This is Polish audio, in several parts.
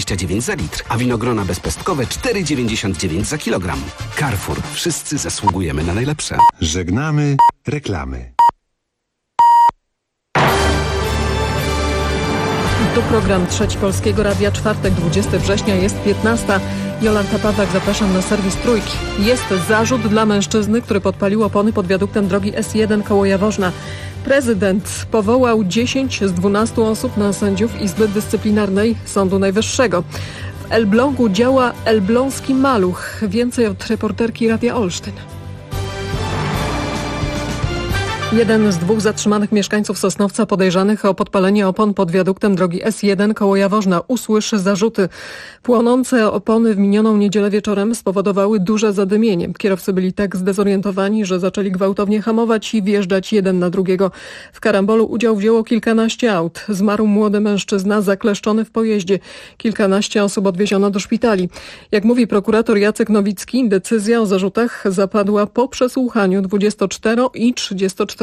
4,29 za litr, a winogrona bezpestkowe 4,99 za kilogram. Carrefour. Wszyscy zasługujemy na najlepsze. Żegnamy reklamy. Tu program Trzeci Polskiego Radia, czwartek, 20 września, jest 15. Jolanta Pawlak, zapraszam na serwis Trójki. Jest zarzut dla mężczyzny, który podpalił opony pod wiaduktem drogi S1 koło Jaworzna. Prezydent powołał 10 z 12 osób na sędziów Izby Dyscyplinarnej Sądu Najwyższego. W Elblągu działa elbląski maluch. Więcej od reporterki Radia Olsztyn. Jeden z 2 zatrzymanych mieszkańców Sosnowca podejrzanych o podpalenie opon pod wiaduktem drogi S1 koło Jaworzna usłyszy zarzuty. Płonące opony w minioną niedzielę wieczorem spowodowały duże zadymienie. Kierowcy byli tak zdezorientowani, że zaczęli gwałtownie hamować i wjeżdżać jeden na drugiego. W karambolu udział wzięło kilkanaście aut. Zmarł młody mężczyzna zakleszczony w pojeździe. Kilkanaście osób odwieziono do szpitali. Jak mówi prokurator Jacek Nowicki, decyzja o zarzutach zapadła po przesłuchaniu 24- i 34-latka.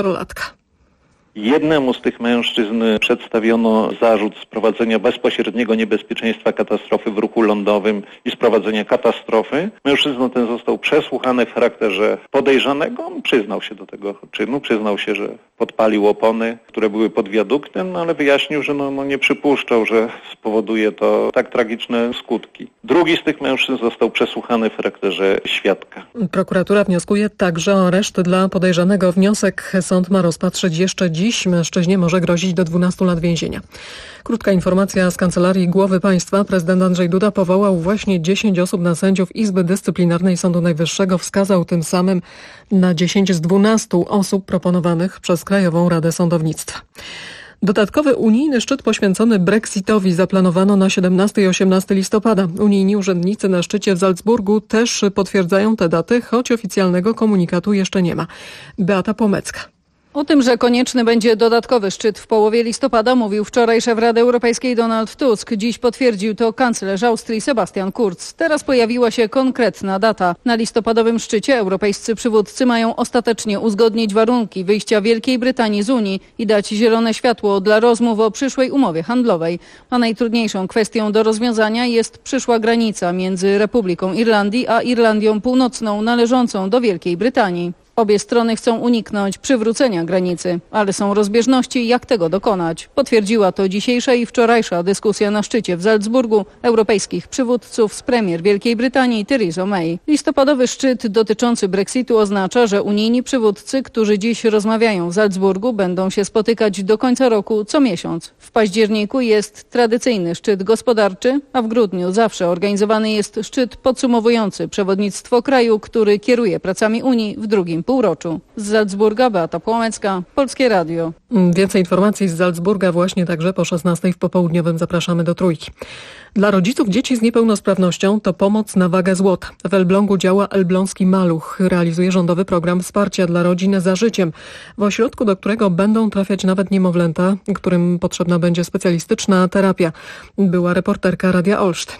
Jednemu z tych mężczyzn przedstawiono zarzut sprowadzenia bezpośredniego niebezpieczeństwa katastrofy w ruchu lądowym i sprowadzenia katastrofy. Mężczyzna ten został przesłuchany w charakterze podejrzanego. On przyznał się do tego czynu, przyznał się, że podpalił opony, które były pod wiaduktem, ale wyjaśnił, że nie przypuszczał, że spowoduje to tak tragiczne skutki. Drugi z tych mężczyzn został przesłuchany w charakterze świadka. Prokuratura wnioskuje także o areszt dla podejrzanego. Wniosek sąd ma rozpatrzyć jeszcze dziś. Mężczyźnie może grozić do 12 lat więzienia. Krótka informacja z Kancelarii Głowy Państwa. Prezydent Andrzej Duda powołał właśnie 10 osób na sędziów Izby Dyscyplinarnej Sądu Najwyższego. Wskazał tym samym na 10 z 12 osób proponowanych przez Krajową Radę Sądownictwa. Dodatkowy unijny szczyt poświęcony Brexitowi zaplanowano na 17 i 18 listopada. Unijni urzędnicy na szczycie w Salzburgu też potwierdzają te daty, choć oficjalnego komunikatu jeszcze nie ma. Beata Pomecka. O tym, że konieczny będzie dodatkowy szczyt w połowie listopada, mówił wczoraj szef Rady Europejskiej Donald Tusk. Dziś potwierdził to kanclerz Austrii Sebastian Kurz. Teraz pojawiła się konkretna data. Na listopadowym szczycie europejscy przywódcy mają ostatecznie uzgodnić warunki wyjścia Wielkiej Brytanii z Unii i dać zielone światło dla rozmów o przyszłej umowie handlowej. A najtrudniejszą kwestią do rozwiązania jest przyszła granica między Republiką Irlandii a Irlandią Północną należącą do Wielkiej Brytanii. Obie strony chcą uniknąć przywrócenia granicy, ale są rozbieżności, jak tego dokonać. Potwierdziła to dzisiejsza i wczorajsza dyskusja na szczycie w Salzburgu europejskich przywódców z premier Wielkiej Brytanii Theresa May. Listopadowy szczyt dotyczący Brexitu oznacza, że unijni przywódcy, którzy dziś rozmawiają w Salzburgu, będą się spotykać do końca roku co miesiąc. W październiku jest tradycyjny szczyt gospodarczy, a w grudniu zawsze organizowany jest szczyt podsumowujący przewodnictwo kraju, który kieruje pracami Unii w drugim półroczu. Z Salzburga Beata Płomecka, Polskie Radio. Więcej informacji z Salzburga właśnie także po 16 w popołudniowym zapraszamy do Trójki. Dla rodziców dzieci z niepełnosprawnością to pomoc na wagę złota. W Elblągu działa Elbląski Maluch. Realizuje rządowy program wsparcia dla rodzin za życiem, w ośrodku, do którego będą trafiać nawet niemowlęta, którym potrzebna będzie specjalistyczna terapia. Była reporterka Radia Olsztyn.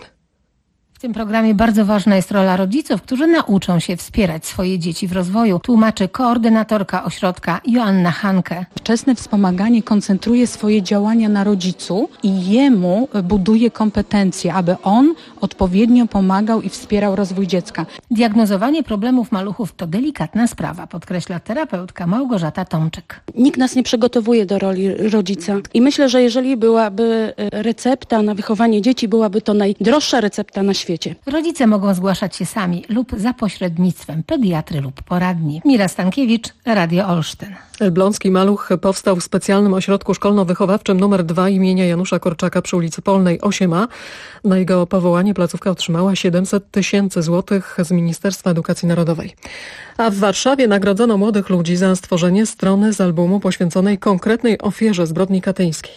W tym programie bardzo ważna jest rola rodziców, którzy nauczą się wspierać swoje dzieci w rozwoju, tłumaczy koordynatorka ośrodka Joanna Hanke. Wczesne wspomaganie koncentruje swoje działania na rodzicu i jemu buduje kompetencje, aby on odpowiednio pomagał i wspierał rozwój dziecka. Diagnozowanie problemów maluchów to delikatna sprawa, podkreśla terapeutka Małgorzata Tomczyk. Nikt nas nie przygotowuje do roli rodzica i myślę, że jeżeli byłaby recepta na wychowanie dzieci, byłaby to najdroższa recepta na świecie. Rodzice mogą zgłaszać się sami lub za pośrednictwem pediatry lub poradni. Mira Stankiewicz, Radio Olsztyn. Elbląski Maluch powstał w specjalnym ośrodku szkolno-wychowawczym nr 2 imienia Janusza Korczaka przy ulicy Polnej 8a. Na jego powołanie placówka otrzymała 700 000 złotych z Ministerstwa Edukacji Narodowej. A w Warszawie nagrodzono młodych ludzi za stworzenie strony z albumu poświęconej konkretnej ofierze zbrodni katyńskiej.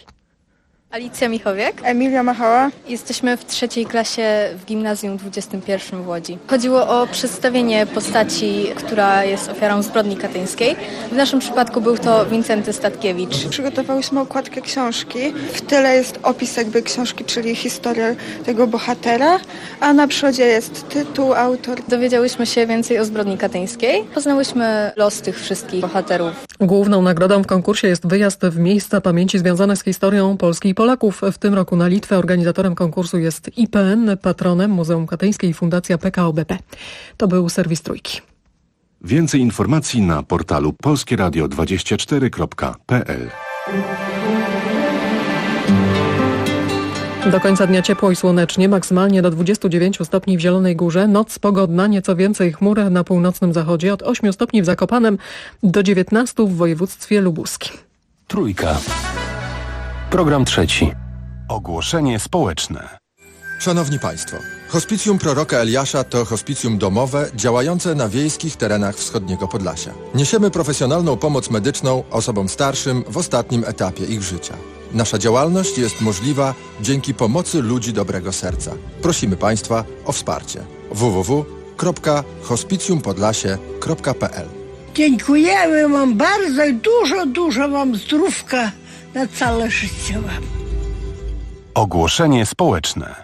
Alicja Michowiak. Emilia Machała. Jesteśmy w 3. klasie w gimnazjum 21 w Łodzi. Chodziło o przedstawienie postaci, która jest ofiarą zbrodni katyńskiej. W naszym przypadku był to Wincenty Statkiewicz. Przygotowałyśmy okładkę książki. W tyle jest opis jakby książki, czyli historia tego bohatera, a na przodzie jest tytuł, autor. Dowiedziałyśmy się więcej o zbrodni katyńskiej. Poznałyśmy los tych wszystkich bohaterów. Główną nagrodą w konkursie jest wyjazd w miejsca pamięci związane z historią Polski i Polaków w tym roku na Litwę. Organizatorem konkursu jest IPN, patronem Muzeum Katyńskie i Fundacja PKO BP. To był serwis Trójki. Więcej informacji na portalu polskieradio24.pl. Do końca dnia ciepło i słonecznie, maksymalnie do 29 stopni w Zielonej Górze. Noc pogodna, nieco więcej chmur na północnym zachodzie, od 8 stopni w Zakopanem do 19 w województwie lubuskim. Trójka. Program trzeci. Ogłoszenie społeczne. Szanowni Państwo, Hospicjum Proroka Eliasza to hospicjum domowe działające na wiejskich terenach wschodniego Podlasia. Niesiemy profesjonalną pomoc medyczną osobom starszym w ostatnim etapie ich życia. Nasza działalność jest możliwa dzięki pomocy ludzi dobrego serca. Prosimy Państwa o wsparcie. www.hospicjumpodlasie.pl. Dziękujemy Wam bardzo i dużo Wam zdrówka na całe życie Wam. Ogłoszenie społeczne.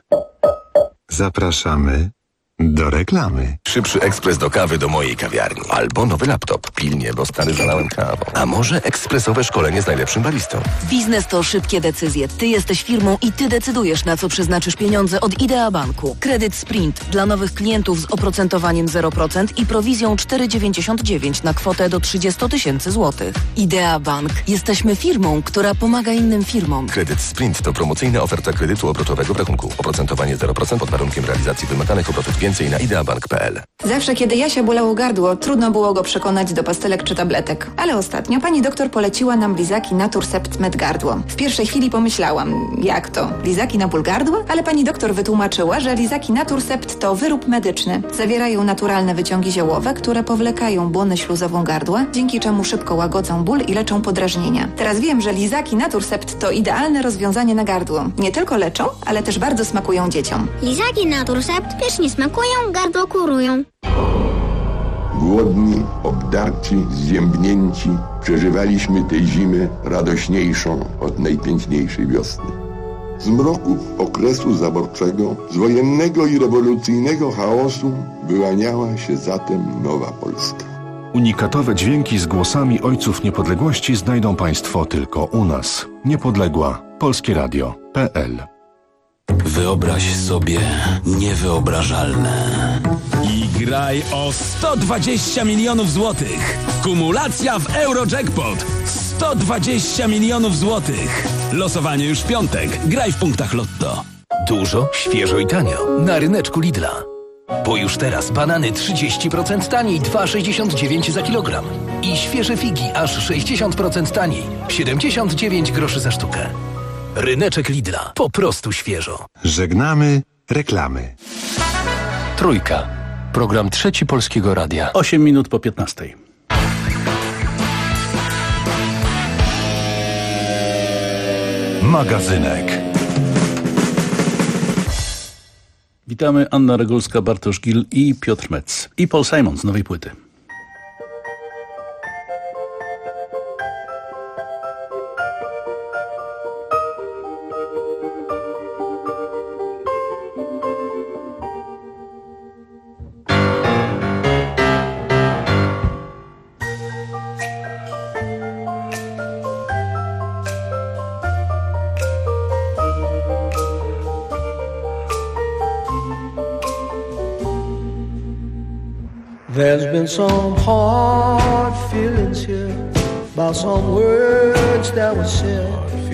Zapraszamy do reklamy. Szybszy ekspres do kawy do mojej kawiarni. Albo nowy laptop. Pilnie, bo stary zalałem kawą. A może ekspresowe szkolenie z najlepszym baristą. Biznes to szybkie decyzje. Ty jesteś firmą i ty decydujesz, na co przeznaczysz pieniądze od Idea Banku. Kredyt Sprint dla nowych klientów z oprocentowaniem 0% i prowizją 4,99 na kwotę do 30 000 złotych. Idea Bank. Jesteśmy firmą, która pomaga innym firmom. Kredyt Sprint to promocyjna oferta kredytu obrotowego w rachunku. Oprocentowanie 0% pod warunkiem realizacji wymaganych obrotów. Więcej na ideabank.pl. Zawsze, kiedy Jasia bolało gardło, trudno było go przekonać do pastelek czy tabletek. Ale ostatnio pani doktor poleciła nam lizaki Naturcept Med Gardło. W pierwszej chwili pomyślałam, jak to? Lizaki na ból gardła? Ale pani doktor wytłumaczyła, że lizaki Naturcept to wyrób medyczny. Zawierają naturalne wyciągi ziołowe, które powlekają błonę śluzową gardła, dzięki czemu szybko łagodzą ból i leczą podrażnienia. Teraz wiem, że lizaki Naturcept to idealne rozwiązanie na gardło. Nie tylko leczą, ale też bardzo smakują dzieciom. Lizaki Naturcept pysznie smakują, gardło kurują. Głodni, obdarci, zziębnięci, przeżywaliśmy tę zimę radośniejszą od najpiękniejszej wiosny. Z mroków okresu zaborczego, z wojennego i rewolucyjnego chaosu wyłaniała się zatem nowa Polska. Unikatowe dźwięki z głosami ojców niepodległości znajdą Państwo tylko u nas. Niepodległa. polskieradio.pl. Wyobraź sobie niewyobrażalne. I graj o 120 milionów złotych. Kumulacja w Eurojackpot. 120 milionów złotych. Losowanie już w piątek. Graj w punktach Lotto. Dużo, świeżo i tanio. Na ryneczku Lidla. Bo już teraz banany 30% taniej, 2,69 za kilogram. I świeże figi aż 60% taniej, 79 groszy za sztukę. Ryneczek Lidla. Po prostu świeżo. Żegnamy reklamy. Trójka. Program trzeci Polskiego Radia. 8 minut po 15. Magazynek. Witamy, Anna Regulska, Bartosz Gil i Piotr Metz. I Paul Simon z nowej płyty. There's been some hard feelings here about some words that were said.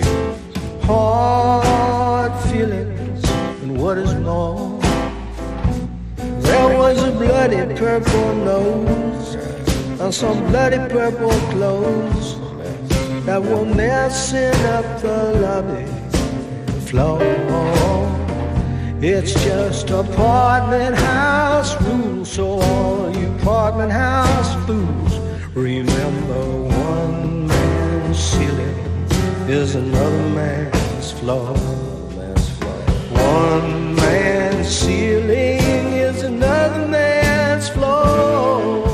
Hard feelings, and what is more, there was a bloody purple nose and some bloody purple clothes that were messing up the lobby floor. It's just apartment house rules, so all you apartment house fools, remember one man's ceiling is another man's floor. One man's ceiling is another man's floor.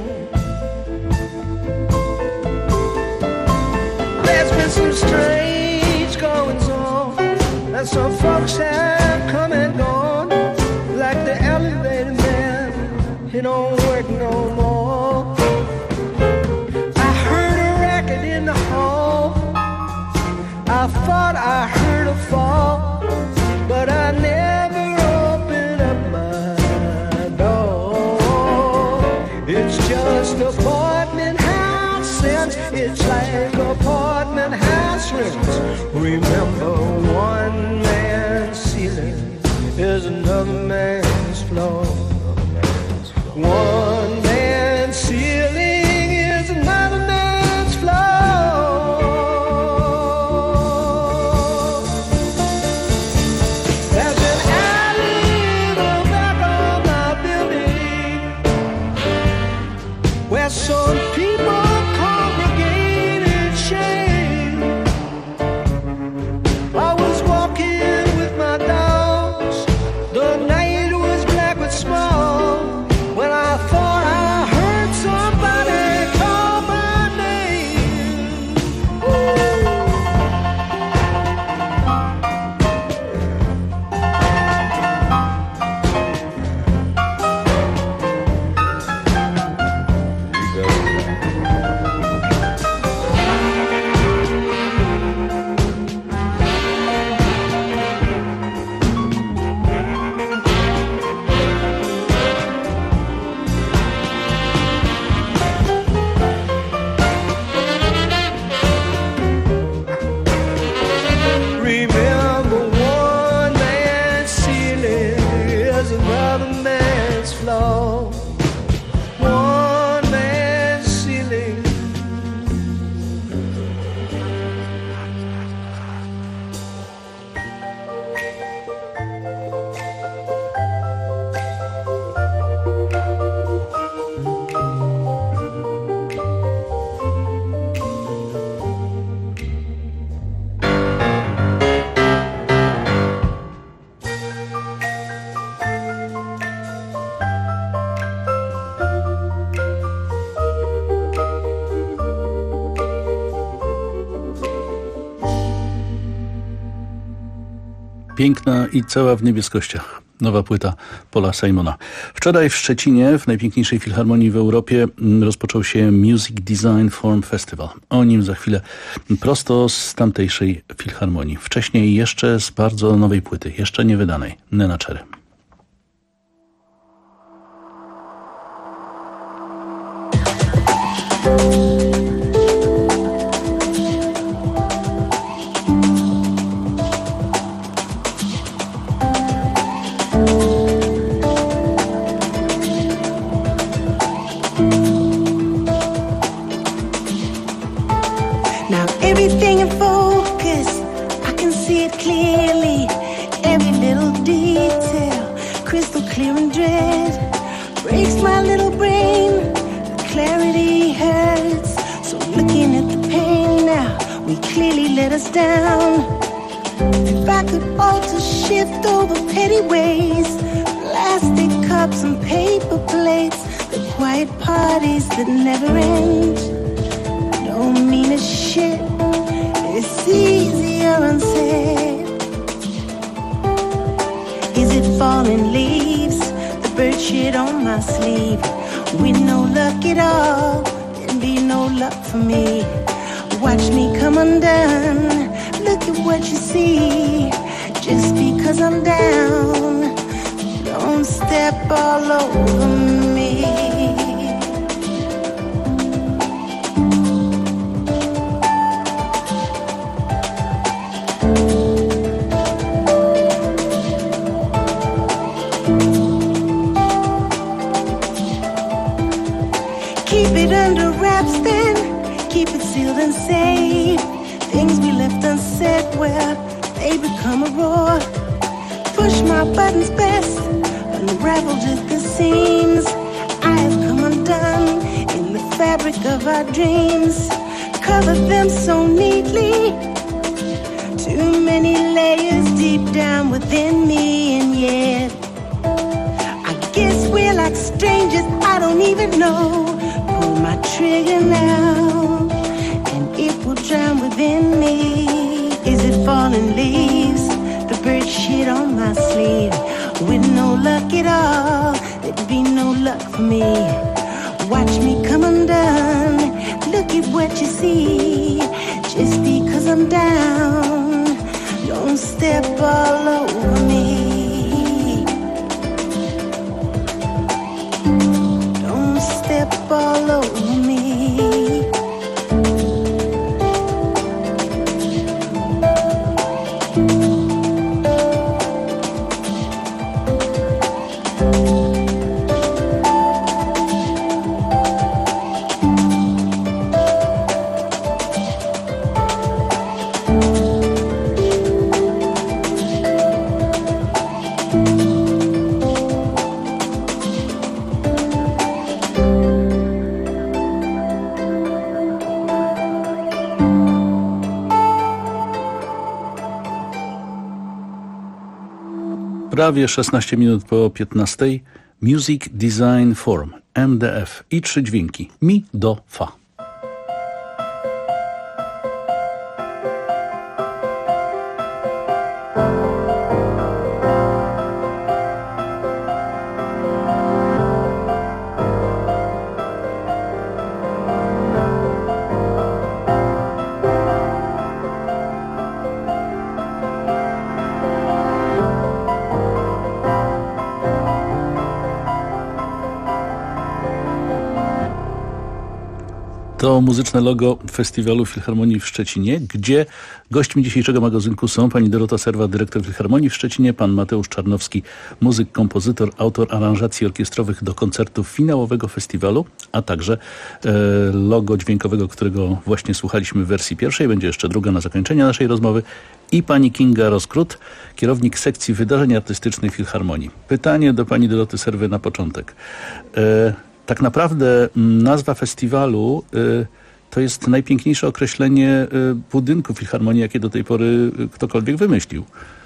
There's been some strange goings on, and some folks have come and gone, like the elevator man, he don't work no more. I heard a racket in the hall, I thought I heard a is another man's flaw. One man's ceiling is another man's flaw. There's an alley in the back of my building where some people congregate in shame. I was walking with my dogs. The night was black with smoke when I thought I heard somebody call my name. Remember, one man's ceiling is another man's flaw. One man's ceiling. Piękna i cała w niebieskościach. Nowa płyta Paula Simona. Wczoraj w Szczecinie, w najpiękniejszej filharmonii w Europie, rozpoczął się Music Design Forum Festival. O nim za chwilę prosto z tamtejszej filharmonii. Wcześniej jeszcze z bardzo nowej płyty, jeszcze nie wydanej. Neneh Cherry. Now everything in focus, I can see it clearly. Every little detail, crystal clear and dread, breaks my little brain. The clarity hurts. So looking at the pain now, we clearly let us down. If I could alter, shift over petty ways, plastic cups and paper plates, the quiet parties that never end. Don't mean a shit, it's easier unsaid. Is it falling leaves, the bird shit on my sleeve? With no luck at all, there'd be no luck for me. Watch me come undone, look at what you see. Just because I'm down, don't step all over me. Keep it under wraps then, keep it sealed and safe. Things we left unsaid, well, they become a roar. Push my buttons best, unravel just the seams. I have come undone in the fabric of our dreams. Cover them so neatly, too many layers deep down within me. And yet, I guess we're like strangers I don't even know. Pull my trigger now, and it will drown within me. Is it falling leaves, the bird shit on my sleeve? With no luck at all, there'd be no luck for me. Watch me come undone, look at what you see. Just because I'm down, don't step all over me. Don't step all over me. prawie 16 minut po 15. Music Design Forum, MDF i 3 dźwięki. Mi, do, fa. To muzyczne logo Festiwalu Filharmonii w Szczecinie, gdzie gośćmi dzisiejszego magazynku są pani Dorota Serwa, dyrektor Filharmonii w Szczecinie, pan Mateusz Czarnowski, muzyk, kompozytor, autor aranżacji orkiestrowych do koncertu finałowego festiwalu, a także logo dźwiękowego, którego właśnie słuchaliśmy w wersji pierwszej, będzie jeszcze druga na zakończenie naszej rozmowy, i pani Kinga Roskrót, kierownik sekcji wydarzeń artystycznych Filharmonii. Pytanie do pani Doroty Serwy na początek. Tak naprawdę nazwa festiwalu to jest najpiękniejsze określenie budynku Filharmonii, jakie do tej pory ktokolwiek wymyślił.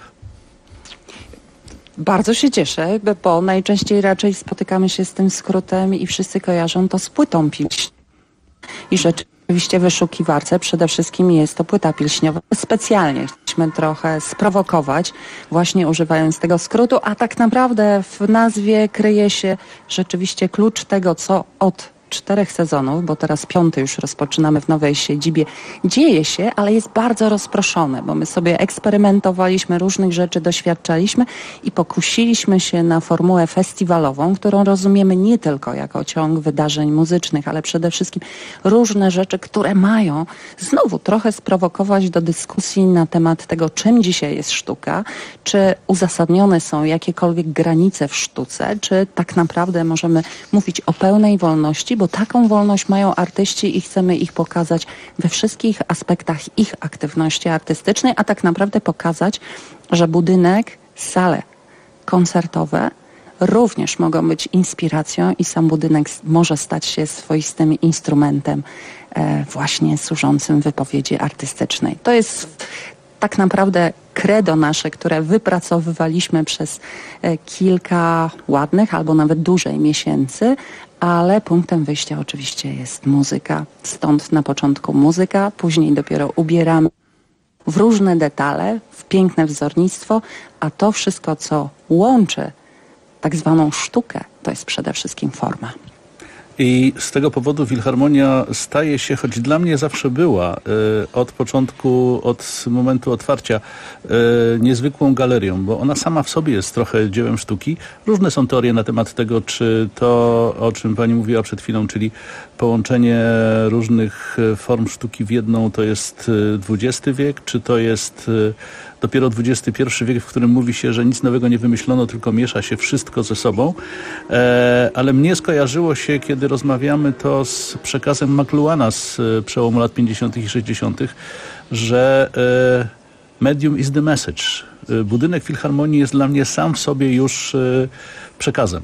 Bardzo się cieszę, bo najczęściej raczej spotykamy się z tym skrótem i wszyscy kojarzą to z płytą pilśniową. I rzeczywiście w wyszukiwarce przede wszystkim jest to płyta pilśniowa. Specjalnie chcieliśmy trochę sprowokować, właśnie używając tego skrótu, a tak naprawdę w nazwie kryje się rzeczywiście klucz tego, co od 4 sezonów, bo teraz 5 już rozpoczynamy w nowej siedzibie, dzieje się, ale jest bardzo rozproszone, bo my sobie eksperymentowaliśmy, różnych rzeczy doświadczaliśmy i pokusiliśmy się na formułę festiwalową, którą rozumiemy nie tylko jako ciąg wydarzeń muzycznych, ale przede wszystkim różne rzeczy, które mają znowu trochę sprowokować do dyskusji na temat tego, czym dzisiaj jest sztuka, czy uzasadnione są jakiekolwiek granice w sztuce, czy tak naprawdę możemy mówić o pełnej wolności, bo taką wolność mają artyści i chcemy ich pokazać we wszystkich aspektach ich aktywności artystycznej, a tak naprawdę pokazać, że budynek, sale koncertowe również mogą być inspiracją i sam budynek może stać się swoistym instrumentem właśnie służącym wypowiedzi artystycznej. To jest tak naprawdę credo nasze, które wypracowywaliśmy przez kilka ładnych albo nawet dłużej miesięcy, ale punktem wyjścia oczywiście jest muzyka. Stąd na początku muzyka, później dopiero ubieramy w różne detale, w piękne wzornictwo, a to wszystko, co łączy tak zwaną sztukę, to jest przede wszystkim forma. I z tego powodu Filharmonia staje się, choć dla mnie zawsze była, od początku, od momentu otwarcia, niezwykłą galerią, bo ona sama w sobie jest trochę dziełem sztuki. Różne są teorie na temat tego, czy to, o czym pani mówiła przed chwilą, czyli połączenie różnych form sztuki w jedną, to jest XX wiek, czy to jest dopiero XXI wiek, w którym mówi się, że nic nowego nie wymyślono, tylko miesza się wszystko ze sobą. Ale mnie skojarzyło się, kiedy rozmawiamy to z przekazem McLuhana z przełomu lat 50. i 60., że medium is the message. Budynek Filharmonii jest dla mnie sam w sobie już przekazem.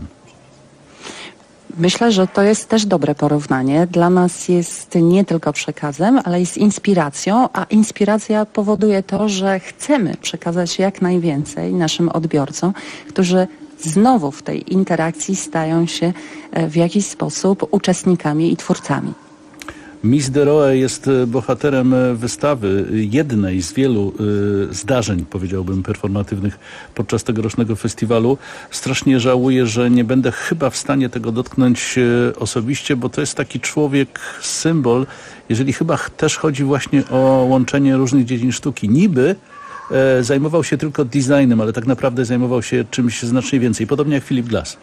Myślę, że to jest też dobre porównanie. Dla nas jest nie tylko przekazem, ale jest inspiracją, a inspiracja powoduje to, że chcemy przekazać jak najwięcej naszym odbiorcom, którzy znowu w tej interakcji stają się w jakiś sposób uczestnikami i twórcami. Miss Deroe jest bohaterem wystawy, jednej z wielu zdarzeń, powiedziałbym, performatywnych podczas tegorocznego festiwalu. Strasznie żałuję, że nie będę chyba w stanie tego dotknąć osobiście, bo to jest taki człowiek, symbol, jeżeli chyba też chodzi właśnie o łączenie różnych dziedzin sztuki. Niby zajmował się tylko designem, ale tak naprawdę zajmował się czymś znacznie więcej, podobnie jak Philip Glass.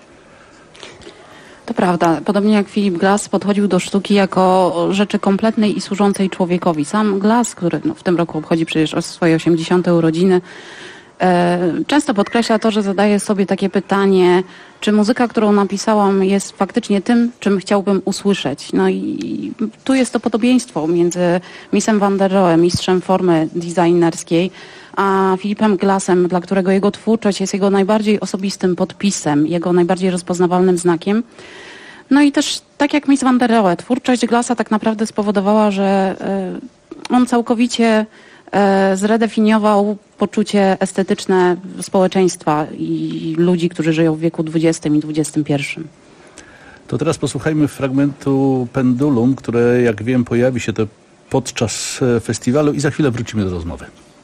To prawda. Podobnie jak Philip Glass podchodził do sztuki jako rzeczy kompletnej i służącej człowiekowi. Sam Glass, który w tym roku obchodzi przecież swoje 80. urodziny, często podkreśla to, że zadaje sobie takie pytanie, czy muzyka, którą napisałam, jest faktycznie tym, czym chciałbym usłyszeć. No i tu jest to podobieństwo między Missem van der Rohe, mistrzem formy designerskiej, a Philipem Glassem, dla którego jego twórczość jest jego najbardziej osobistym podpisem, jego najbardziej rozpoznawalnym znakiem. No i też, tak jak Miss van der Rohe, twórczość Glassa tak naprawdę spowodowała, że on całkowicie zredefiniował poczucie estetyczne społeczeństwa i ludzi, którzy żyją w wieku XX i XXI. To teraz posłuchajmy fragmentu Pendulum, które, jak wiem, pojawi się to podczas festiwalu i za chwilę wrócimy do rozmowy.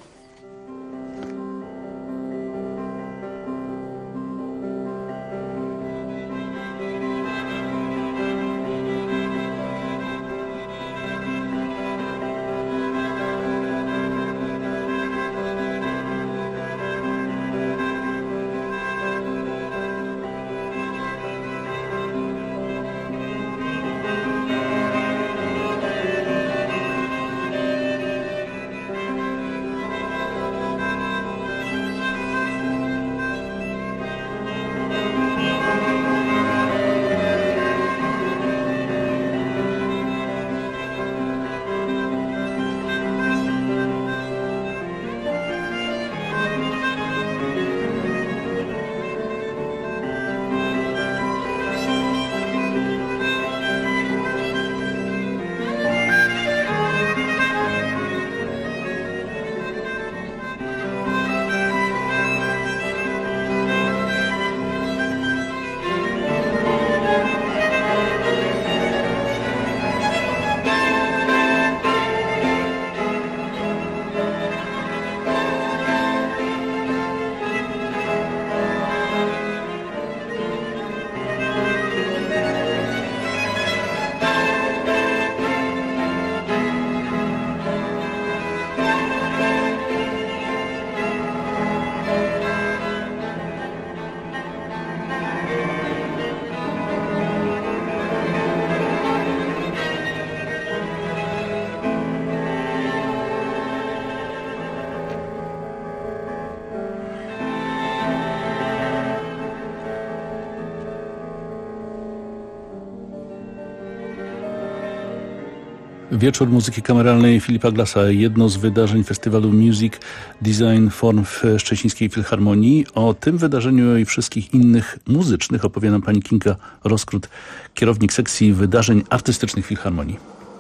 Wieczór muzyki kameralnej Filipa Glassa, jedno z wydarzeń festiwalu Music Design Forum w Szczecińskiej Filharmonii. O tym wydarzeniu i wszystkich innych muzycznych opowie nam pani Kinga Roskrót, kierownik sekcji wydarzeń artystycznych Filharmonii.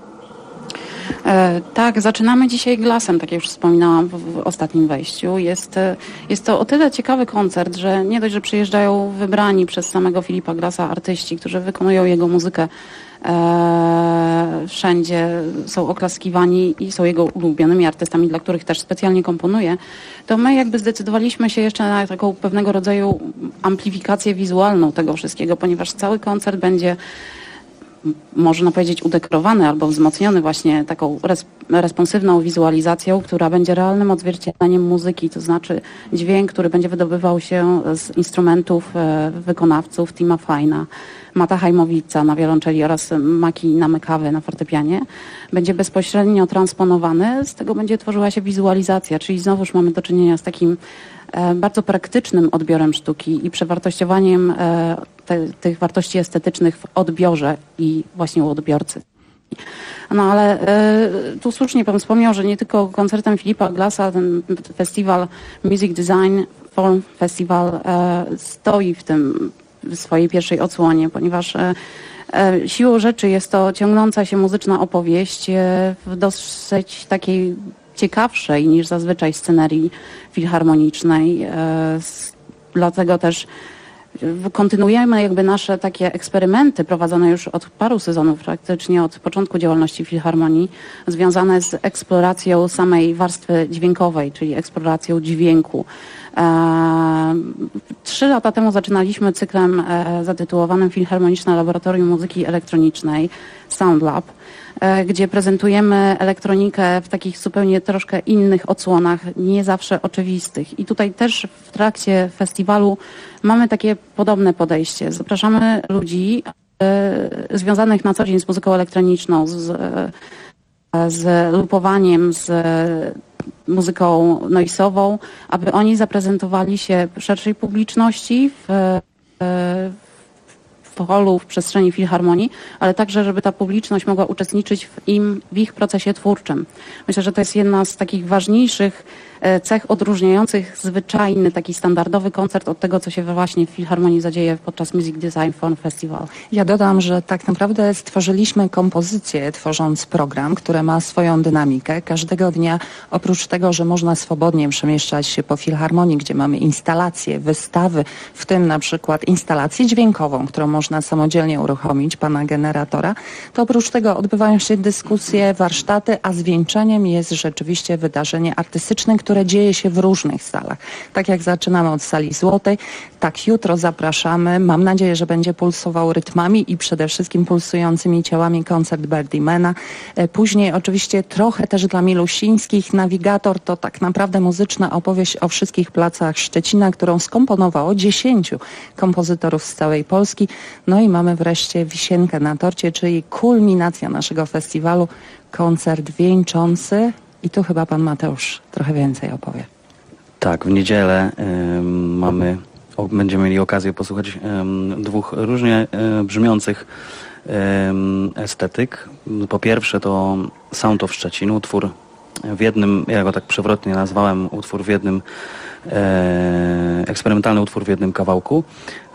Tak, zaczynamy dzisiaj Glassem, tak jak już wspominałam w ostatnim wejściu. Jest to o tyle ciekawy koncert, że nie dość, że przyjeżdżają wybrani przez samego Filipa Glassa artyści, którzy wykonują jego muzykę wszędzie, są oklaskiwani i są jego ulubionymi artystami, dla których też specjalnie komponuje, to my jakby zdecydowaliśmy się jeszcze na taką pewnego rodzaju amplifikację wizualną tego wszystkiego, ponieważ cały koncert będzie, można powiedzieć, udekorowany albo wzmocniony właśnie taką responsywną wizualizacją, która będzie realnym odzwierciedleniem muzyki, to znaczy dźwięk, który będzie wydobywał się z instrumentów wykonawców Tima Fajna, Mata Hajmowica na wiolonczeli oraz Maki Namykawy na fortepianie, będzie bezpośrednio transponowany, z tego będzie tworzyła się wizualizacja, czyli znowuż mamy do czynienia z takim bardzo praktycznym odbiorem sztuki i przewartościowaniem tych wartości estetycznych w odbiorze i właśnie u odbiorcy. No ale tu słusznie pan wspomniał, że nie tylko koncertem Filipa Glassa ten festiwal Music Design Forum Festival stoi w swojej pierwszej odsłonie, ponieważ siłą rzeczy jest to ciągnąca się muzyczna opowieść w dosyć takiej ciekawszej niż zazwyczaj scenerii filharmonicznej. Dlatego też kontynuujemy jakby nasze takie eksperymenty prowadzone już od paru sezonów, praktycznie od początku działalności Filharmonii, związane z eksploracją samej warstwy dźwiękowej, czyli eksploracją dźwięku. 3 lata temu zaczynaliśmy cyklem zatytułowanym Filharmoniczne Laboratorium Muzyki Elektronicznej Sound Lab, gdzie prezentujemy elektronikę w takich zupełnie troszkę innych odsłonach, nie zawsze oczywistych. I tutaj też w trakcie festiwalu mamy takie podobne podejście. Zapraszamy ludzi związanych na co dzień z muzyką elektroniczną, z lupowaniem, z muzyką noisową, aby oni zaprezentowali się szerszej publiczności w holu, w przestrzeni Filharmonii, ale także, żeby ta publiczność mogła uczestniczyć w ich procesie twórczym. Myślę, że to jest jedna z takich ważniejszych cech odróżniających zwyczajny, taki standardowy koncert od tego, co się właśnie w Filharmonii zadzieje podczas Music Design Forum Festival. Ja dodam, że tak naprawdę stworzyliśmy kompozycję, tworząc program, który ma swoją dynamikę. Każdego dnia, oprócz tego, że można swobodnie przemieszczać się po Filharmonii, gdzie mamy instalacje, wystawy, w tym na przykład instalację dźwiękową, którą można samodzielnie uruchomić, pana generatora, to oprócz tego odbywają się dyskusje, warsztaty, a zwieńczeniem jest rzeczywiście wydarzenie artystyczne, które dzieje się w różnych salach. Tak jak zaczynamy od sali Złotej, tak jutro zapraszamy. Mam nadzieję, że będzie pulsował rytmami i przede wszystkim pulsującymi ciałami koncert Berdymana. Później oczywiście trochę też dla milusińskich. Nawigator to tak naprawdę muzyczna opowieść o wszystkich placach Szczecina, którą skomponowało 10 kompozytorów z całej Polski. No i mamy wreszcie wisienkę na torcie, czyli kulminacja naszego festiwalu, koncert wieńczący. I tu chyba pan Mateusz trochę więcej opowie. Tak, w niedzielę będziemy mieli okazję posłuchać dwóch różnie brzmiących estetyk. Po pierwsze to Sound of Szczecin, utwór w jednym, ja go tak przewrotnie nazwałem, utwór w jednym, eksperymentalny utwór w jednym kawałku.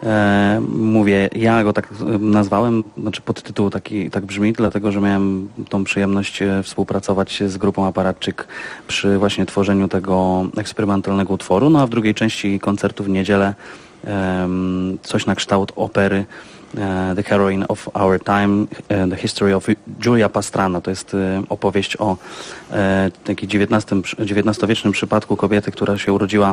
Ja go tak nazwałem, znaczy podtytuł tak brzmi, dlatego że miałem tą przyjemność współpracować z grupą Aparatczyk przy właśnie tworzeniu tego eksperymentalnego utworu. No a w drugiej części koncertu w niedzielę coś na kształt opery The Heroine of Our Time, The History of Julia Pastrana. To jest opowieść o takim XIX-wiecznym przypadku kobiety, która się urodziła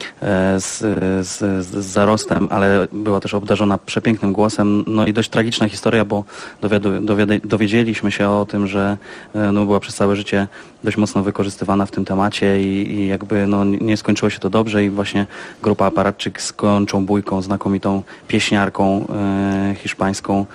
z zarostem, ale była też obdarzona przepięknym głosem. No i dość tragiczna historia, bo dowiedzieliśmy się o tym, że była przez całe życie dość mocno wykorzystywana w tym temacie i jakby nie skończyło się to dobrze i właśnie grupa Aparatczyk z Konczą Bójką, znakomitą pieśniarką hiszpańską,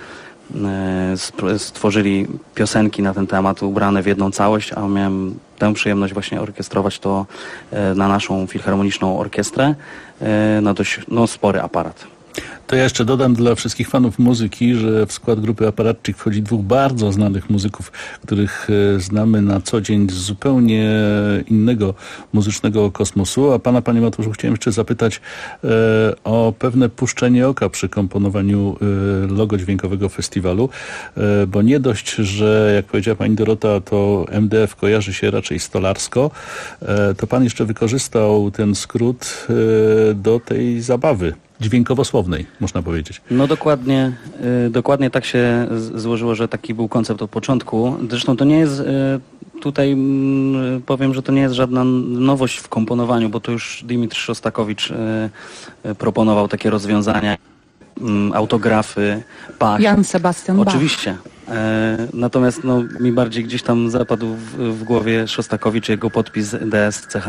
stworzyli piosenki na ten temat ubrane w jedną całość, a miałem tę przyjemność właśnie orkiestrować to na naszą filharmoniczną orkiestrę, na dość spory aparat. To ja jeszcze dodam dla wszystkich fanów muzyki, że w skład grupy Aparatczyk wchodzi dwóch bardzo znanych muzyków, których znamy na co dzień z zupełnie innego muzycznego kosmosu. A pana, panie Mateuszu, chciałem jeszcze zapytać o pewne puszczenie oka przy komponowaniu logo dźwiękowego festiwalu, bo nie dość, że jak powiedziała pani Dorota, to MDF kojarzy się raczej stolarsko, to pan jeszcze wykorzystał ten skrót do tej zabawy dźwiękowo-słownej, można powiedzieć. No dokładnie tak się złożyło, że taki był koncept od początku. Zresztą to nie jest, tutaj powiem, że to nie jest żadna nowość w komponowaniu, bo to już Dimitrz Szostakowicz proponował takie rozwiązania, autografy, Bach. Jan Sebastian Bach. Oczywiście. Natomiast mi bardziej gdzieś tam zapadł w głowie Szostakowicz, jego podpis DSCH.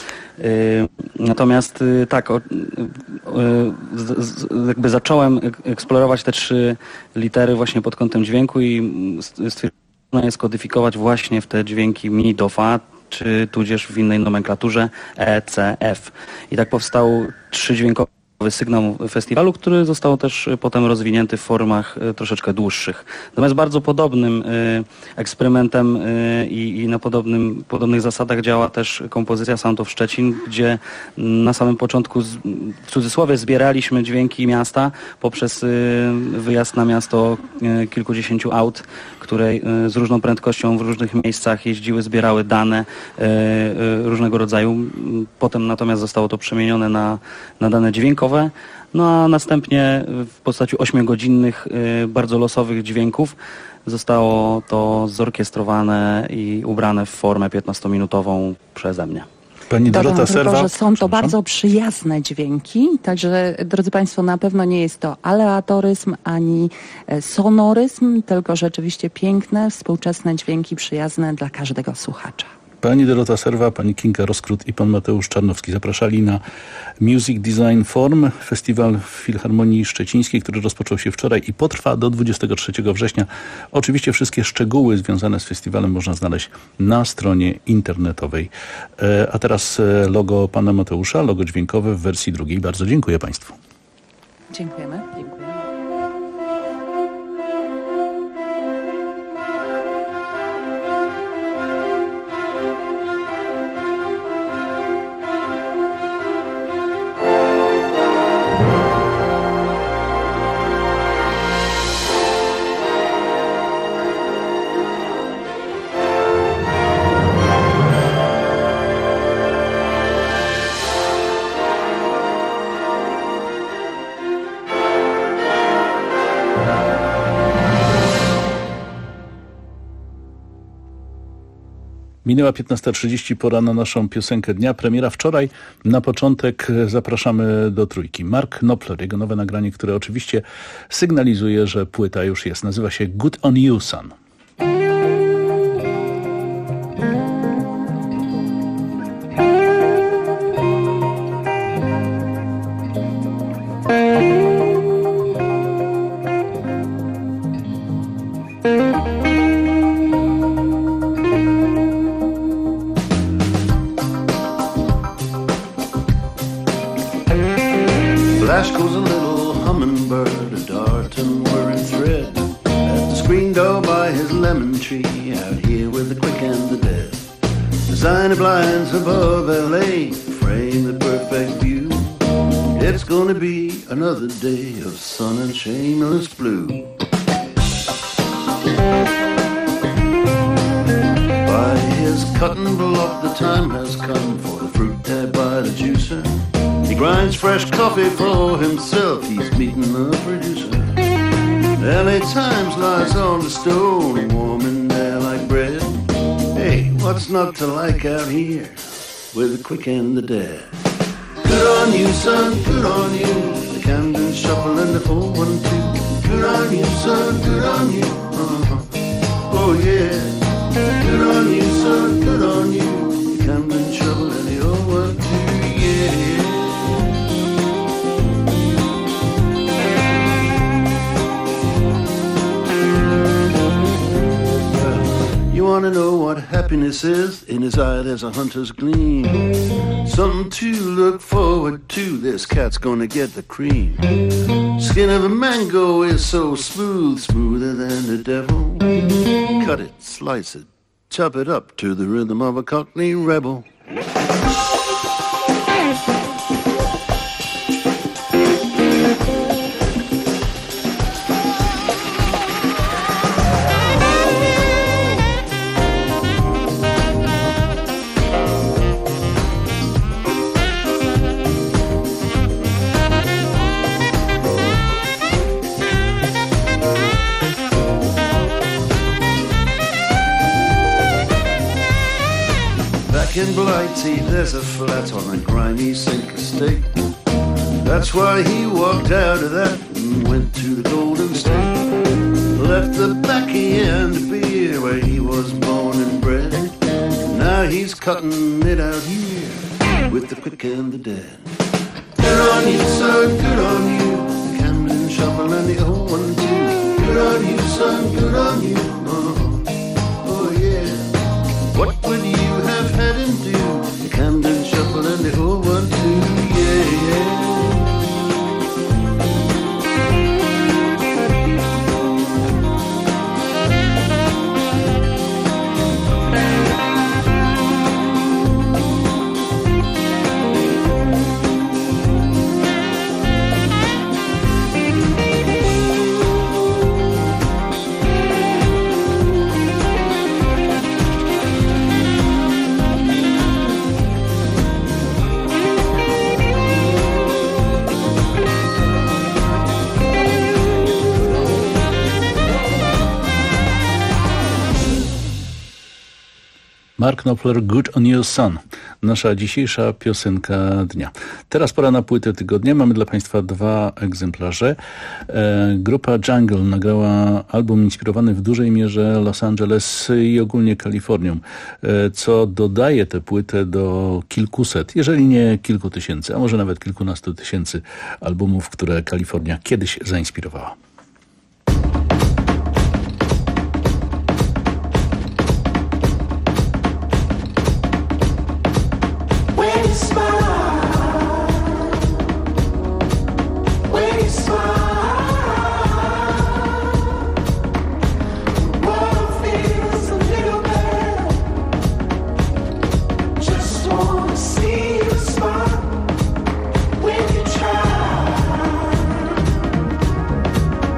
Natomiast tak, jakby zacząłem eksplorować te 3 litery właśnie pod kątem dźwięku i stwierdziłem je skodyfikować właśnie w te dźwięki mi do fa, czy tudzież w innej nomenklaturze E, C, F. I tak powstał 3-dźwiękowy sygnał festiwalu, który został też potem rozwinięty w formach troszeczkę dłuższych. Natomiast bardzo podobnym eksperymentem i na podobnych zasadach działa też kompozycja Sound of Szczecin, gdzie na samym początku w cudzysłowie zbieraliśmy dźwięki miasta poprzez wyjazd na miasto kilkudziesięciu aut, które z różną prędkością w różnych miejscach jeździły, zbierały dane różnego rodzaju. Potem natomiast zostało to przemienione na dane dźwiękowe. No a następnie w postaci 8-godzinnych, bardzo losowych dźwięków zostało to zorkiestrowane i ubrane w formę 15-minutową przeze mnie. Pani Dorota Serwa. Że są to bardzo przyjazne dźwięki, także drodzy Państwo, na pewno nie jest to aleatoryzm ani sonoryzm, tylko rzeczywiście piękne, współczesne dźwięki przyjazne dla każdego słuchacza. Pani Dorota Serwa, pani Kinga Roskrót i pan Mateusz Czarnowski zapraszali na Music Design Forum, festiwal w Filharmonii Szczecińskiej, który rozpoczął się wczoraj i potrwa do 23 września. Oczywiście wszystkie szczegóły związane z festiwalem można znaleźć na stronie internetowej. A teraz logo pana Mateusza, logo dźwiękowe w wersji drugiej. Bardzo dziękuję Państwu. Dziękujemy. Minęła 15:30, pora na naszą piosenkę dnia. Premiera wczoraj. Na początek zapraszamy do trójki. Mark Knopfler, jego nowe nagranie, które oczywiście sygnalizuje, że płyta już jest. Nazywa się Good on You, Son. Flash goes a little hummingbird, a darting whirring thread at the screen door by his lemon tree, out here with the quick and the dead. Designer blinds above LA frame the perfect view. It's gonna be another day of sun and shameless blue. By his cutting block the time has come for the fruit there by the juicer. He grinds fresh coffee for himself, he's meeting the producer. LA Times lies on the stone, warm in there like bread. Hey, what's not to like out here with the quick and the dead? Good on you, son, good on you. The Camden Shuffle and the 412. Good on you, son, good on you. Oh yeah. Good on you, son, good on you. The Camden Shuffle and the 412, yeah. You wanna know what happiness is? In his eye there's a hunter's gleam. Something to look forward to, this cat's gonna get the cream. Skin of a mango is so smooth, smoother than the devil. Cut it, slice it, chop it up to the rhythm of a Cockney rebel. In Blighty, there's a flat on a grimy sink estate. That's why he walked out of that and went to the Golden State. Left the baccy and the beer where he was born and bred. Now he's cutting it out here with the quick and the dead. Good on you, son, good on you. The Camden Shuffle and the 012. Good on you, son, good on you. Oh yeah. What would you have had him do? The Camden Shuffle and the 012, yeah, yeah. Mark Knopfler, Good on You, Son. Nasza dzisiejsza piosenka dnia. Teraz pora na płytę tygodnia. Mamy dla Państwa 2 egzemplarze. Grupa Jungle nagrała album inspirowany w dużej mierze Los Angeles i ogólnie Kalifornią, co dodaje tę płytę do kilkuset, jeżeli nie kilku tysięcy, a może nawet kilkunastu tysięcy albumów, które Kalifornia kiedyś zainspirowała. When you try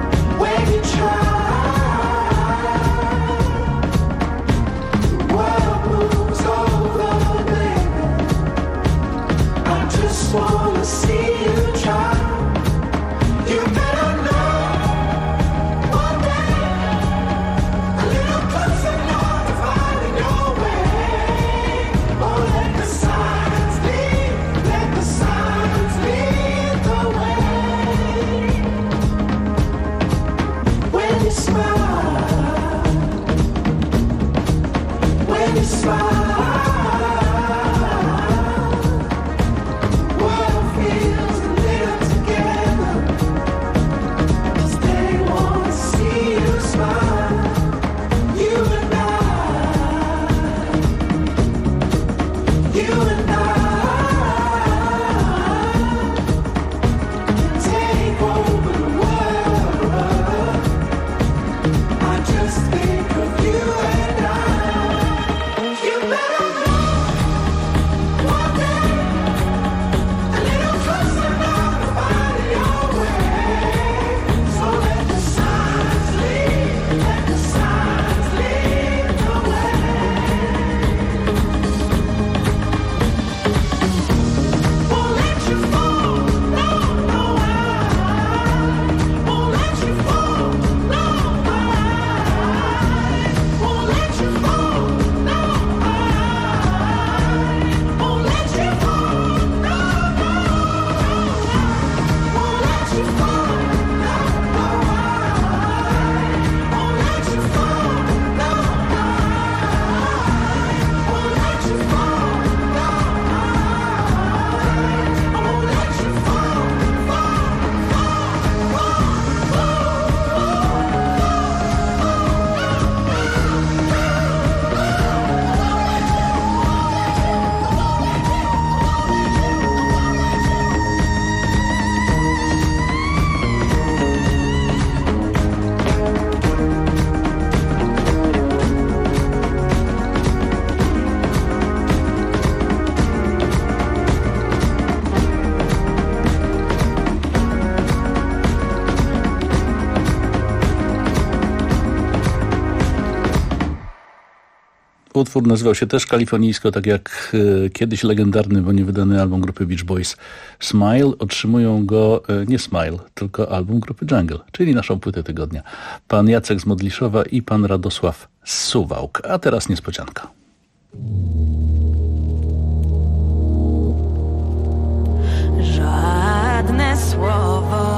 Utwór nazywał się też kalifornijsko, tak jak kiedyś legendarny, bo niewydany album grupy Beach Boys Smile. Otrzymują go nie Smile, tylko album grupy Jungle, czyli naszą płytę tygodnia. Pan Jacek z Modliszowa i pan Radosław z Suwałk. A teraz niespodzianka. Żadne słowo,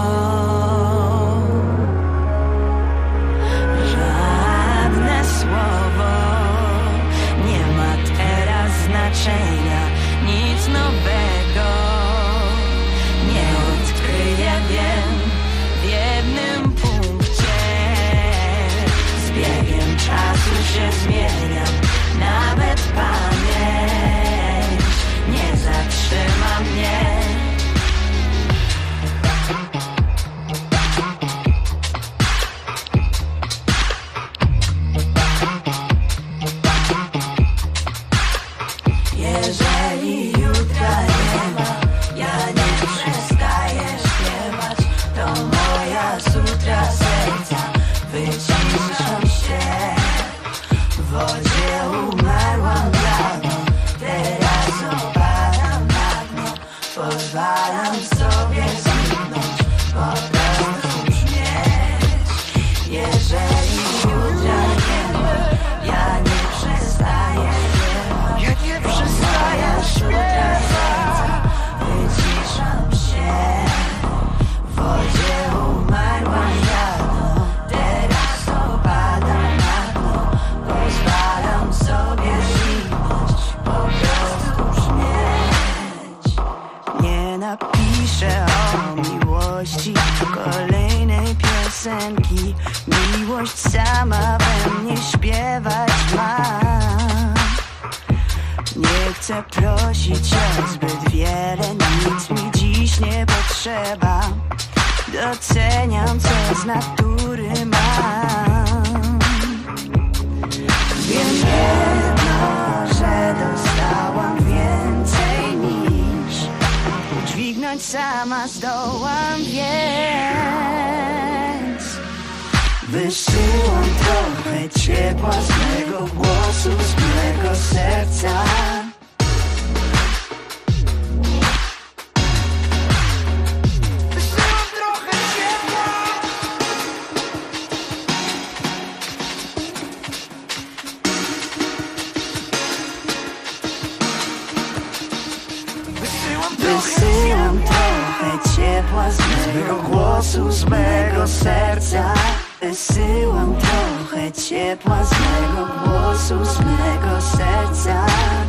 żadne słowo nie ma teraz znaczenia, nic nowego nie odkryję, wiem, w jednym punkcie z biegiem czasu się zmieniam, nawet pamięć nie zatrzyma mnie. Jeżeli jutra nie ma, ja nie przestaję śpiewać, to moja sutra serca, wyciszam się. W wodzie umarłam dawno, teraz opadam na dno, pozwalam sobie zniknąć, po prostu brzmieć. Jeżeli jutra nie ma, ja nie przestaję śpiewać, ja nie przestaję śpiewać, wyciszam się. W wodzie umarłam dawno, teraz opadam na dno, pozwalam sobie zniknąć, po prostu brzmieć. Nie napiszę o miłości kolejnej piosenki, miłość sama we mnie śpiewać ma. Nie chcę prosić o zbyt wiele, nic mi dziś nie potrzeba. Doceniam, co z natury mam. Wiem jedno, że dostałam więcej niż dźwignąć sama zdołam, więc wysyłam trochę ciepła z mego głosu, z mego serca. Wysyłam trochę ciepła. Wysyłam trochę ciepła z mego głosu, z mego serca. Wysyłam trochę ciepła z mego głosu, z mego serca.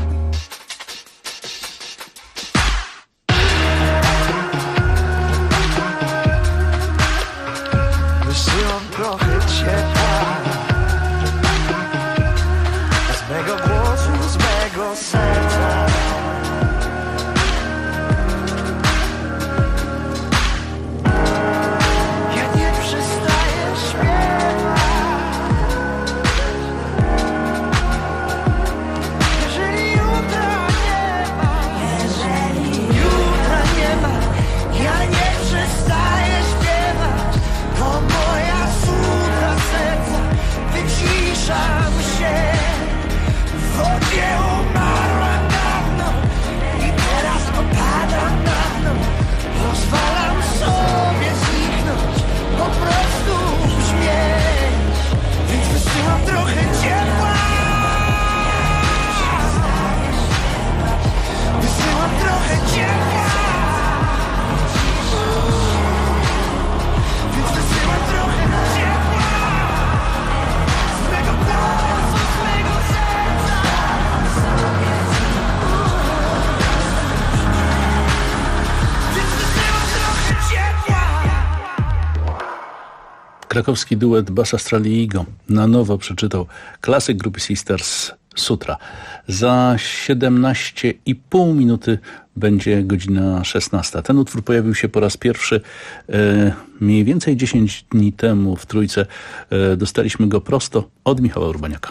Wysyłam trochę ciepła z mego głosu, z mego serca. Krakowski duet Bass Astral i Igo na nowo przeczytał klasyk grupy Sisters Sutra. Za 17,5 minuty będzie godzina 16. Ten utwór pojawił się po raz pierwszy mniej więcej 10 dni temu w Trójce. Dostaliśmy go prosto od Michała Urbaniaka.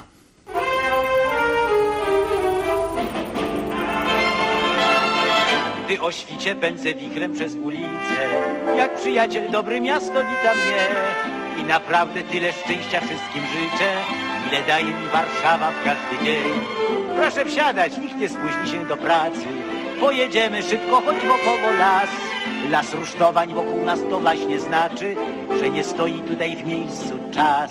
Gdy o świcie pędzę wichrem przez ulicę, jak przyjaciel dobry miasto wita mnie. i naprawdę tyle szczęścia wszystkim życzę, ile daje mi Warszawa w każdy dzień. Proszę wsiadać, nikt nie spóźni się do pracy. Pojedziemy szybko, choć wokoło las. Las rusztowań wokół nas to właśnie znaczy, że nie stoi tutaj w miejscu czas.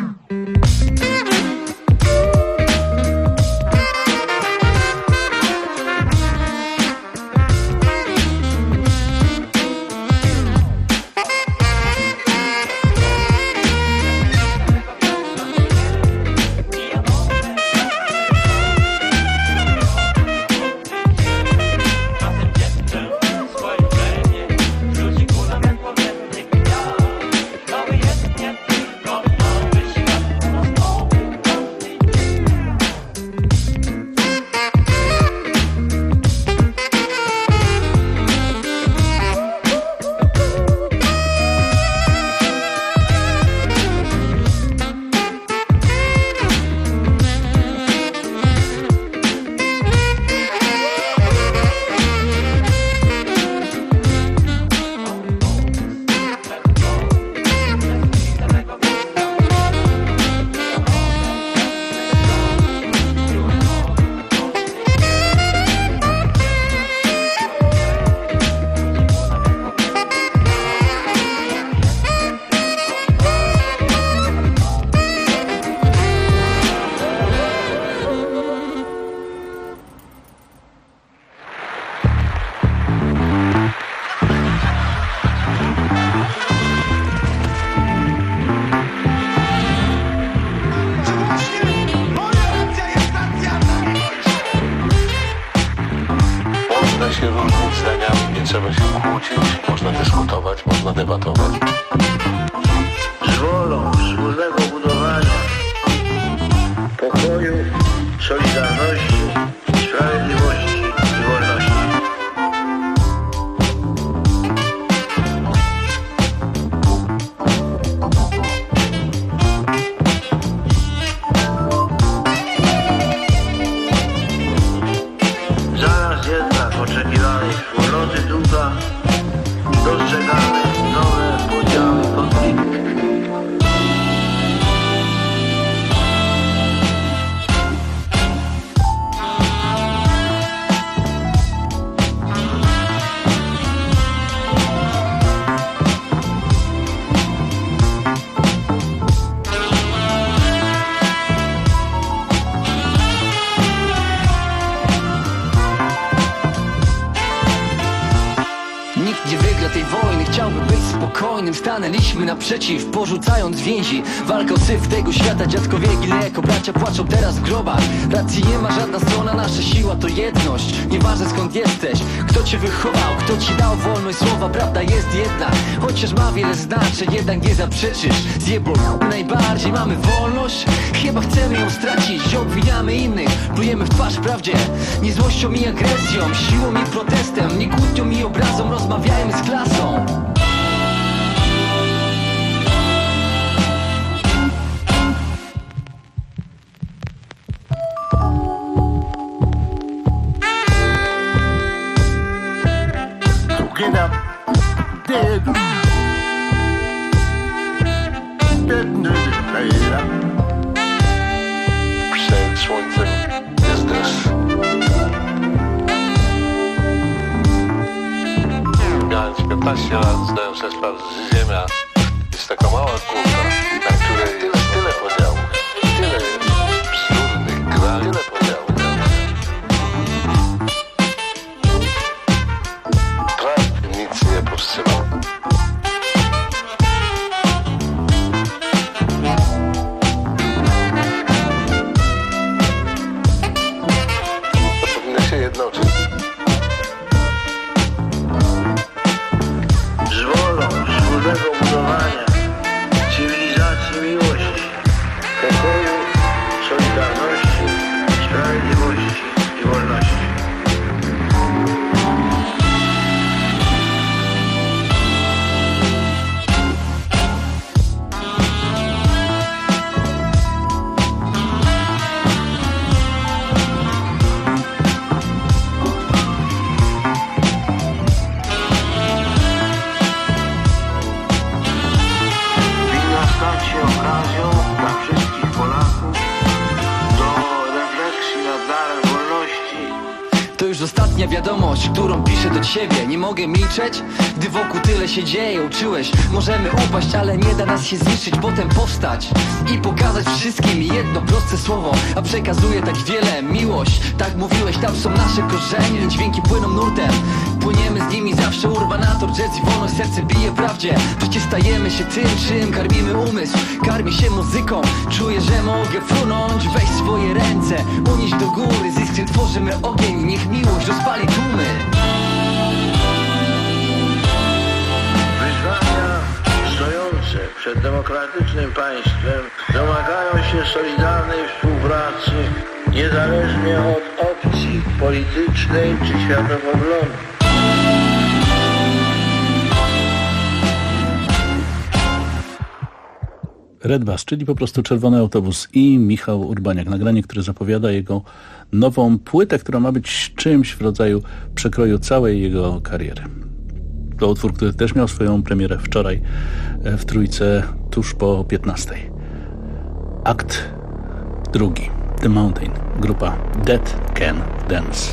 się różnić zdaniami, nie trzeba się kłócić, można dyskutować, można debatować. Z wolą wspólnego budowania pokoju, solidarności, sprawiedliwości i wolności. Zaraz jednak oczekiwanej wspólnoty ducha dostrzegamy nowe podziały, konflikty. Nikt nie wygra tej wojny, chciałby być spokojnym. Stanęliśmy naprzeciw, porzucając więzi. Walka o syf tego świata, dziadkowie Gileko, bracia płaczą teraz w grobach. Racji nie ma żadna strona, nasza siła to jedność. Nieważne skąd jesteś, kto cię wychował, kto ci dał wolność słowa. Prawda jest jedna, chociaż ma wiele znaczeń, jednak nie zaprzeczysz. Zjebol, najbardziej mamy wolność, chyba chcemy ją stracić. Obwiniamy innych, plujemy w twarz prawdzie. Nie złością i agresją, siłą i protestem, nie kłótnią i obrazą, rozmawiajmy z klasą. Przed słońcem jest deszcz. Miałem 15 lat, zdałem sobie sprawę, że Ziemia jest taka mała kulka, na której jest tyle podziałów, tyle absurdnych gra, tyle podziałów. Trump nic nie powstrzymał. To powinno się jednoczyć. Z wolą wspólnego budowania cywilizacji miłości, pokoju, solidarności, sprawiedliwości i wolności. ostatnia wiadomość, którą piszę do ciebie. Nie mogę milczeć, gdy wokół tyle się dzieje. Uczyłeś, możemy upaść, ale nie da nas się zniszczyć, potem powstać i pokazać wszystkim jedno proste słowo, a przekazuje tak wiele. Miłość, tak mówiłeś, tam są nasze korzenie. Dźwięki płyną nurtem, płyniemy z nimi zawsze. Urbanator, jazz i wolność, serce bije prawdzie. Przecież stajemy się tym, czym karmimy umysł. Karmi się muzyką, czuję, że mogę frunąć. Weź swoje ręce, unieść do góry. Z iskry tworzymy ogień, niech miłość rozpali tłumy. Wyzwania stojące przed demokratycznym państwem domagają się solidarnej współpracy niezależnie od opcji politycznej czy światopoglądu. Red Bus, czyli po prostu Czerwony Autobus i Michał Urbaniak. Nagranie, które zapowiada jego nową płytę, która ma być czymś w rodzaju przekroju całej jego kariery. To utwór, który też miał swoją premierę wczoraj w Trójce tuż po 15. Akt drugi. The Mountain. Grupa Dead Can Dance.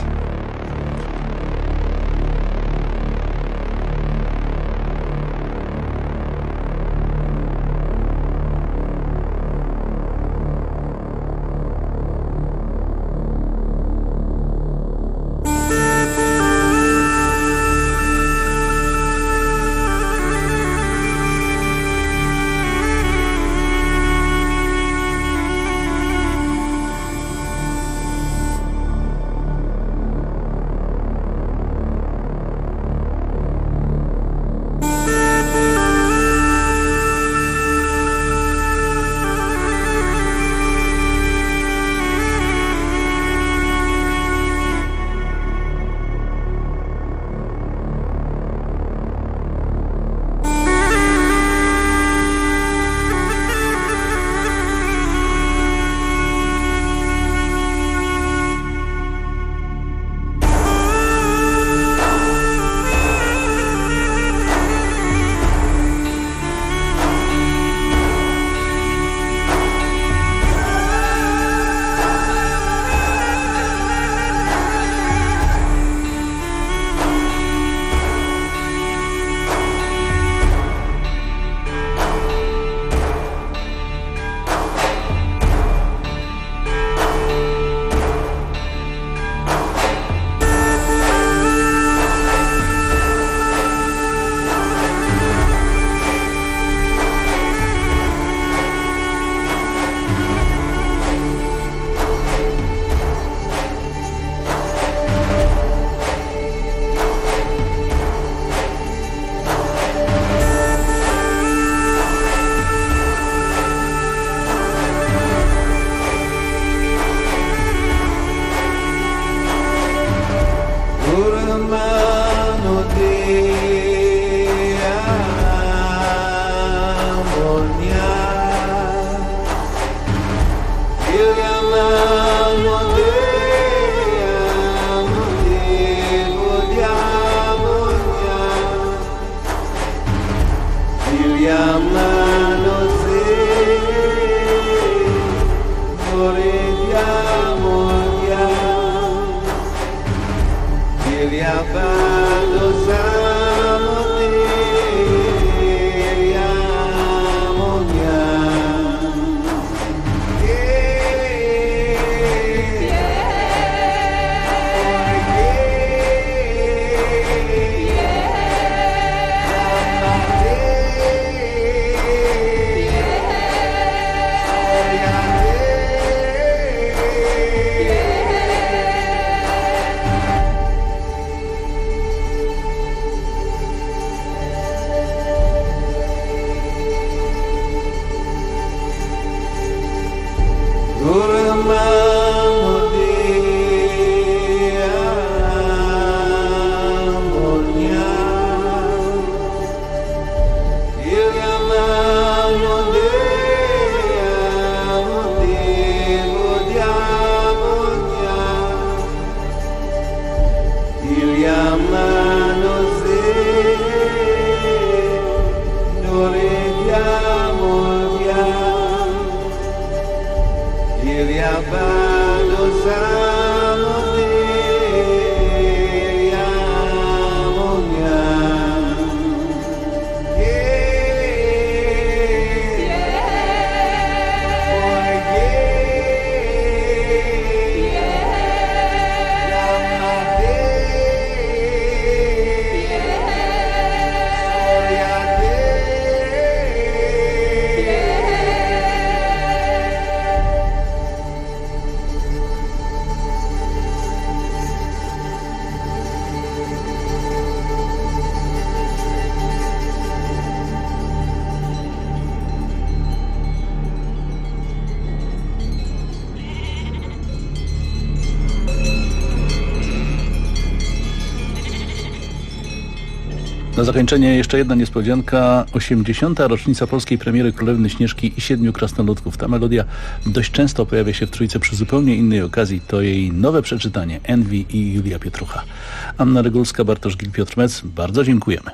Na zakończenie jeszcze jedna niespodzianka. 80. rocznica polskiej premiery Królewny Śnieżki i 7 krasnoludków. Ta melodia dość często pojawia się w Trójce przy zupełnie innej okazji. To jej nowe przeczytanie. Envy i Julia Pietrucha. Anna Regulska, Bartosz Gil, Piotr Mec. Bardzo dziękujemy.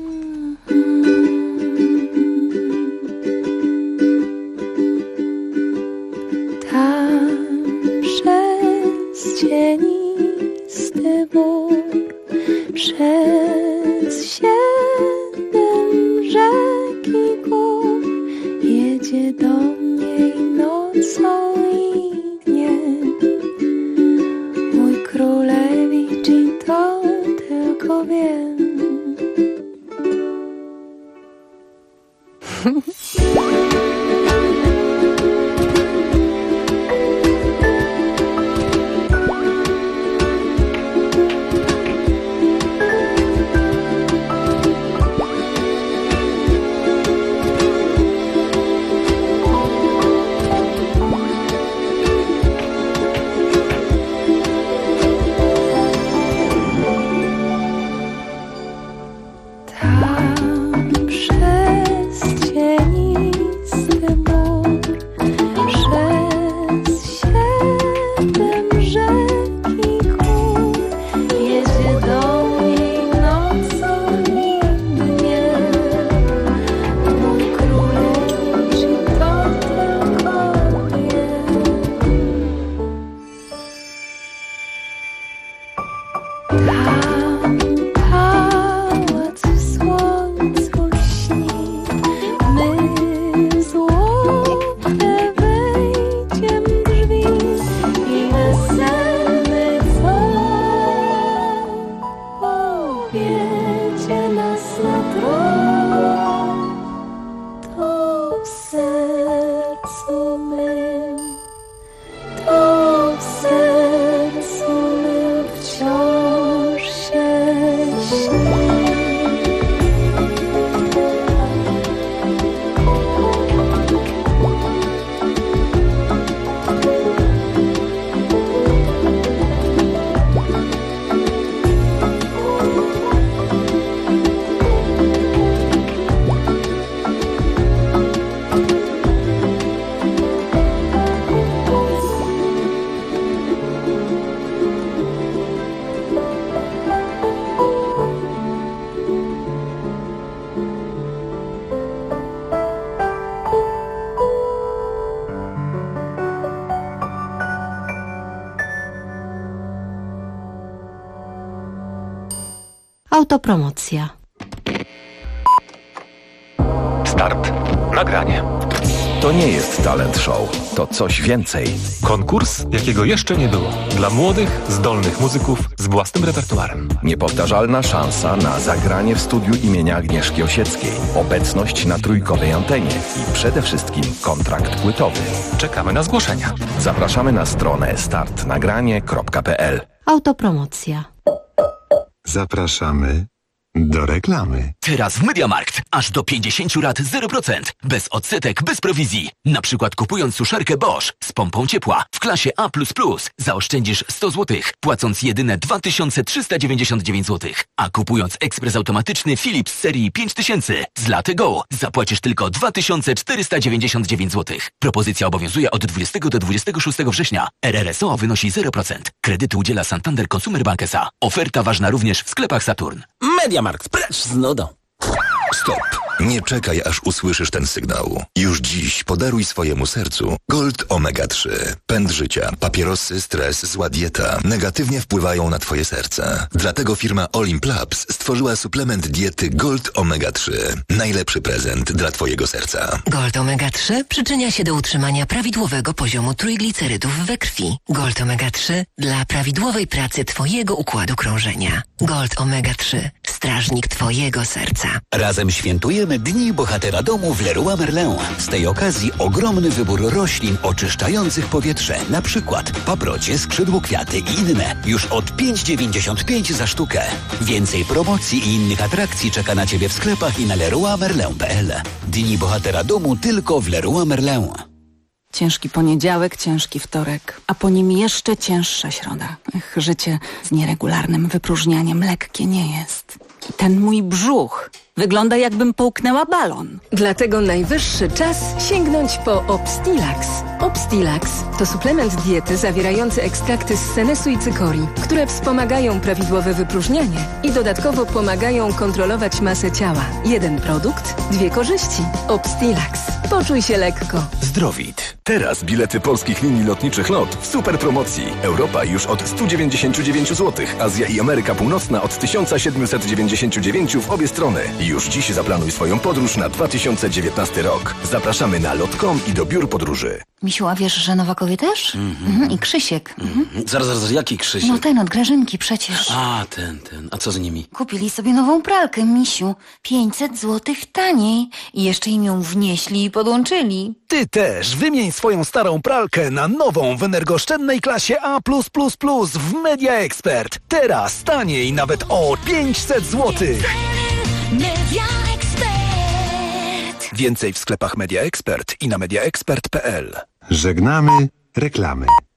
Tam przez cienisty bór, przez 7 rzek i gór jedzie do mnie i nocą i dniem mój królewicz i to tylko wiem. Autopromocja. Start. Nagranie. To nie jest talent show, to coś więcej. Konkurs, jakiego jeszcze nie było. Dla młodych, zdolnych muzyków z własnym repertuarem. Niepowtarzalna szansa na zagranie w studiu imienia Agnieszki Osieckiej. Obecność na trójkowej antenie i przede wszystkim kontrakt płytowy. Czekamy na zgłoszenia. Zapraszamy na stronę startnagranie.pl. Autopromocja. Zapraszamy do reklamy. Teraz w MediaMarkt aż do 50 lat 0%. Bez odsetek, bez prowizji. Na przykład kupując suszarkę Bosch z pompą ciepła w klasie A++, zaoszczędzisz 100 zł, płacąc jedyne 2399 zł. A kupując ekspres automatyczny Philips serii 5000 z Latte Go zapłacisz tylko 2499 zł. Propozycja obowiązuje od 20 do 26 września. RRSO wynosi 0%. Kredytu udziela Santander Consumer Bank S.A. Oferta ważna również w sklepach Saturn. MediaMarkt, precz z nudą. Stop. Nie czekaj, aż usłyszysz ten sygnał. Już dziś podaruj swojemu sercu Gold Omega 3. Pęd życia, papierosy, stres, zła dieta negatywnie wpływają na twoje serce. Dlatego firma Olimp Labs stworzyła suplement diety Gold Omega 3. Najlepszy prezent dla twojego serca. Gold Omega 3 przyczynia się do utrzymania prawidłowego poziomu trójglicerydów we krwi. Gold Omega 3 dla prawidłowej pracy twojego układu krążenia. Gold Omega 3. Strażnik twojego serca. Razem świętujemy Dni Bohatera Domu w Leroy Merlin. Z tej okazji ogromny wybór roślin oczyszczających powietrze. Na przykład paprocie, skrzydłokwiaty i inne. Już od 5,95 za sztukę. Więcej promocji i innych atrakcji czeka na Ciebie w sklepach i na leroymerlin.pl. Dni Bohatera Domu tylko w Leroy Merlin. Ciężki poniedziałek, ciężki wtorek, a po nim jeszcze cięższa środa. Życie z nieregularnym wypróżnianiem lekkie nie jest. Ten mój brzuch wygląda, jakbym połknęła balon. Dlatego najwyższy czas sięgnąć po Obstilax. Obstilax to suplement diety zawierający ekstrakty z senesu i cykorii, które wspomagają prawidłowe wypróżnianie i dodatkowo pomagają kontrolować masę ciała. Jeden produkt, dwie korzyści. Obstilax. Poczuj się lekko. Zdrowit. Teraz bilety polskich linii lotniczych LOT w super promocji. Europa już od 199 zł, Azja i Ameryka Północna od 1799 w obie strony. Już dziś zaplanuj swoją podróż na 2019 rok. Zapraszamy na lot.com i do biur podróży. Misiu, a wiesz, że Nowakowie też? I Krzysiek. Zaraz, jaki Krzysiek? No ten od Grażynki przecież. A, ten. A co z nimi? Kupili sobie nową pralkę, Misiu. 500 zł taniej. I jeszcze im ją wnieśli i podłączyli. Ty też wymień swoją starą pralkę na nową w energooszczędnej klasie A+++ w Media Expert. Teraz taniej nawet o 500 zł. Media Expert. Więcej w sklepach Media Expert i na mediaexpert.pl. Żegnamy reklamy.